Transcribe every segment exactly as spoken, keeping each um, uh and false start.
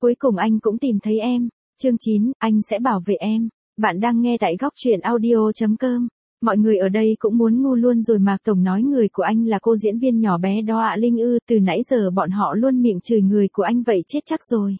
Cuối cùng anh cũng tìm thấy em. Chương chín, anh sẽ bảo vệ em. Bạn đang nghe tại góc truyện audio chấm com. Mọi người ở đây cũng muốn ngu luôn rồi. Mạc Tổng nói người của anh là cô diễn viên nhỏ bé đó ạ. Linh ư, từ nãy giờ bọn họ luôn miệng chửi người của anh vậy chết chắc rồi.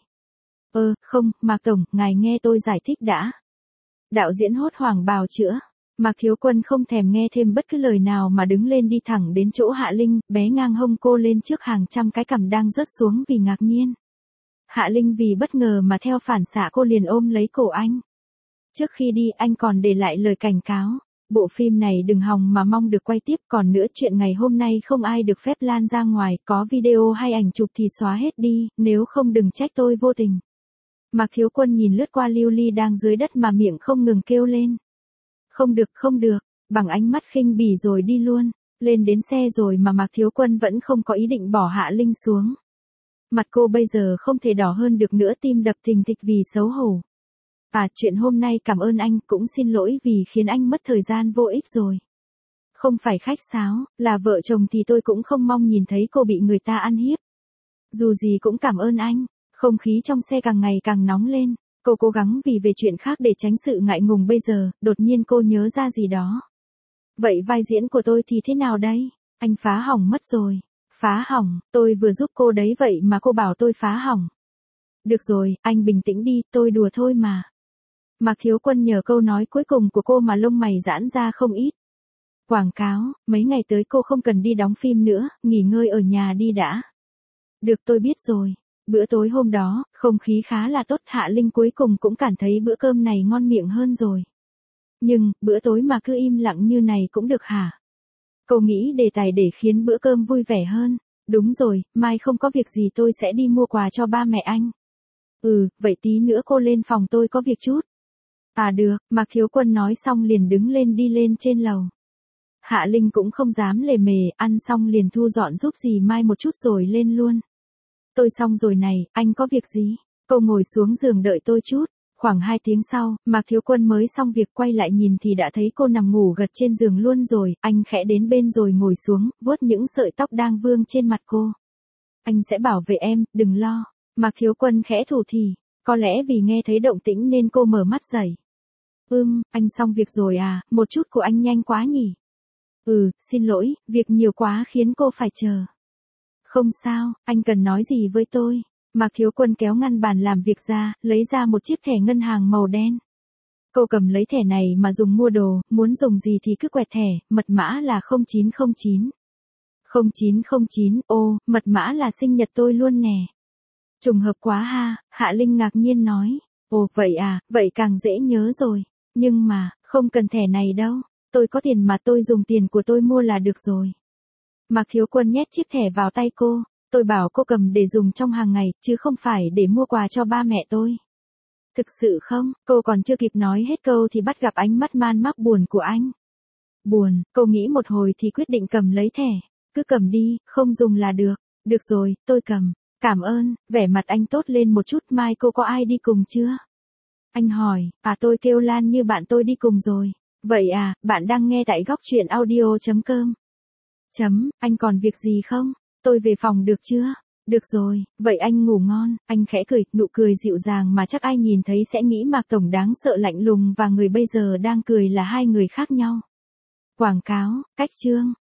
Ơ, không, Mạc Tổng, ngài nghe tôi giải thích đã. Đạo diễn hốt hoảng bào chữa. Mạc Thiếu Quân không thèm nghe thêm bất cứ lời nào mà đứng lên đi thẳng đến chỗ Hạ Linh, bé ngang hông cô lên trước hàng trăm cái cằm đang rớt xuống vì ngạc nhiên. Hạ Linh vì bất ngờ mà theo phản xạ cô liền ôm lấy cổ anh. Trước khi đi anh còn để lại lời cảnh cáo. Bộ phim này đừng hòng mà mong được quay tiếp, còn nữa chuyện ngày hôm nay không ai được phép lan ra ngoài, có video hay ảnh chụp thì xóa hết đi, nếu không đừng trách tôi vô tình. Mạc Thiếu Quân nhìn lướt qua Lưu Ly đang dưới đất mà miệng không ngừng kêu lên. Không được, không được, bằng ánh mắt khinh bỉ rồi đi luôn. Lên đến xe rồi mà Mạc Thiếu Quân vẫn không có ý định bỏ Hạ Linh xuống. Mặt cô bây giờ không thể đỏ hơn được nữa, tim đập thình thịch vì xấu hổ. À, chuyện hôm nay cảm ơn anh, cũng xin lỗi vì khiến anh mất thời gian vô ích rồi. Không phải khách sáo, là vợ chồng thì tôi cũng không mong nhìn thấy cô bị người ta ăn hiếp. Dù gì cũng cảm ơn anh. Không khí trong xe càng ngày càng nóng lên. Cô cố gắng vì về chuyện khác để tránh sự ngại ngùng bây giờ, đột nhiên cô nhớ ra gì đó. Vậy vai diễn của tôi thì thế nào đây? Anh phá hỏng mất rồi. Phá hỏng, tôi vừa giúp cô đấy vậy mà cô bảo tôi phá hỏng. Được rồi, anh bình tĩnh đi, tôi đùa thôi mà. Mạc Thiếu Quân nhờ câu nói cuối cùng của cô mà lông mày giãn ra không ít. Quảng cáo, mấy ngày tới cô không cần đi đóng phim nữa, nghỉ ngơi ở nhà đi đã. Được, tôi biết rồi. Bữa tối hôm đó, không khí khá là tốt, Hạ Linh cuối cùng cũng cảm thấy bữa cơm này ngon miệng hơn rồi. Nhưng, bữa tối mà cứ im lặng như này cũng được hả? Cô nghĩ đề tài để khiến bữa cơm vui vẻ hơn. Đúng rồi, mai không có việc gì tôi sẽ đi mua quà cho ba mẹ anh. Ừ, vậy tí nữa cô lên phòng tôi có việc chút. À được, Mạc Thiếu Quân nói xong liền đứng lên đi lên trên lầu. Hạ Linh cũng không dám lề mề, ăn xong liền thu dọn giúp dì Mai một chút rồi lên luôn. Tôi xong rồi này, anh có việc gì? Cô ngồi xuống giường đợi tôi chút. Khoảng hai tiếng sau, Mạc Thiếu Quân mới xong việc quay lại nhìn thì đã thấy cô nằm ngủ gật trên giường luôn rồi. Anh khẽ đến bên rồi ngồi xuống, vuốt những sợi tóc đang vương trên mặt cô. Anh sẽ bảo vệ em, đừng lo. Mạc Thiếu Quân khẽ thủ thỉ. Có lẽ vì nghe thấy động tĩnh nên cô mở mắt dậy. Ừm, anh xong việc rồi à, một chút của anh nhanh quá nhỉ? Ừ, xin lỗi, việc nhiều quá khiến cô phải chờ. Không sao, anh cần nói gì với tôi? Mạc Thiếu Quân kéo ngăn bàn làm việc ra, lấy ra một chiếc thẻ ngân hàng màu đen. Cô cầm lấy thẻ này mà dùng mua đồ, muốn dùng gì thì cứ quẹt thẻ, mật mã là không chín không chín. không chín không chín, ô, mật mã là sinh nhật tôi luôn nè. Trùng hợp quá ha, Hạ Linh ngạc nhiên nói. Ồ, vậy à, vậy càng dễ nhớ rồi. Nhưng mà, không cần thẻ này đâu, tôi có tiền mà, tôi dùng tiền của tôi mua là được rồi. Mạc Thiếu Quân nhét chiếc thẻ vào tay cô, tôi bảo cô cầm để dùng trong hàng ngày, chứ không phải để mua quà cho ba mẹ tôi. Thực sự không? Cô còn chưa kịp nói hết câu thì bắt gặp ánh mắt man mác buồn của anh. Buồn, cô nghĩ một hồi thì quyết định cầm lấy thẻ. Cứ cầm đi, không dùng là được. Được rồi, tôi cầm. Cảm ơn, vẻ mặt anh tốt lên một chút. Mai cô có ai đi cùng chưa? Anh hỏi, à tôi kêu Lan như bạn tôi đi cùng rồi. Vậy à, bạn đang nghe tại góc truyện audio chấm com. Chấm, anh còn việc gì không? Tôi về phòng được chưa? Được rồi, vậy anh ngủ ngon. Anh khẽ cười, nụ cười dịu dàng mà chắc ai nhìn thấy sẽ nghĩ Mạc Tổng đáng sợ lạnh lùng và người bây giờ đang cười là hai người khác nhau. Quảng cáo, cách chương.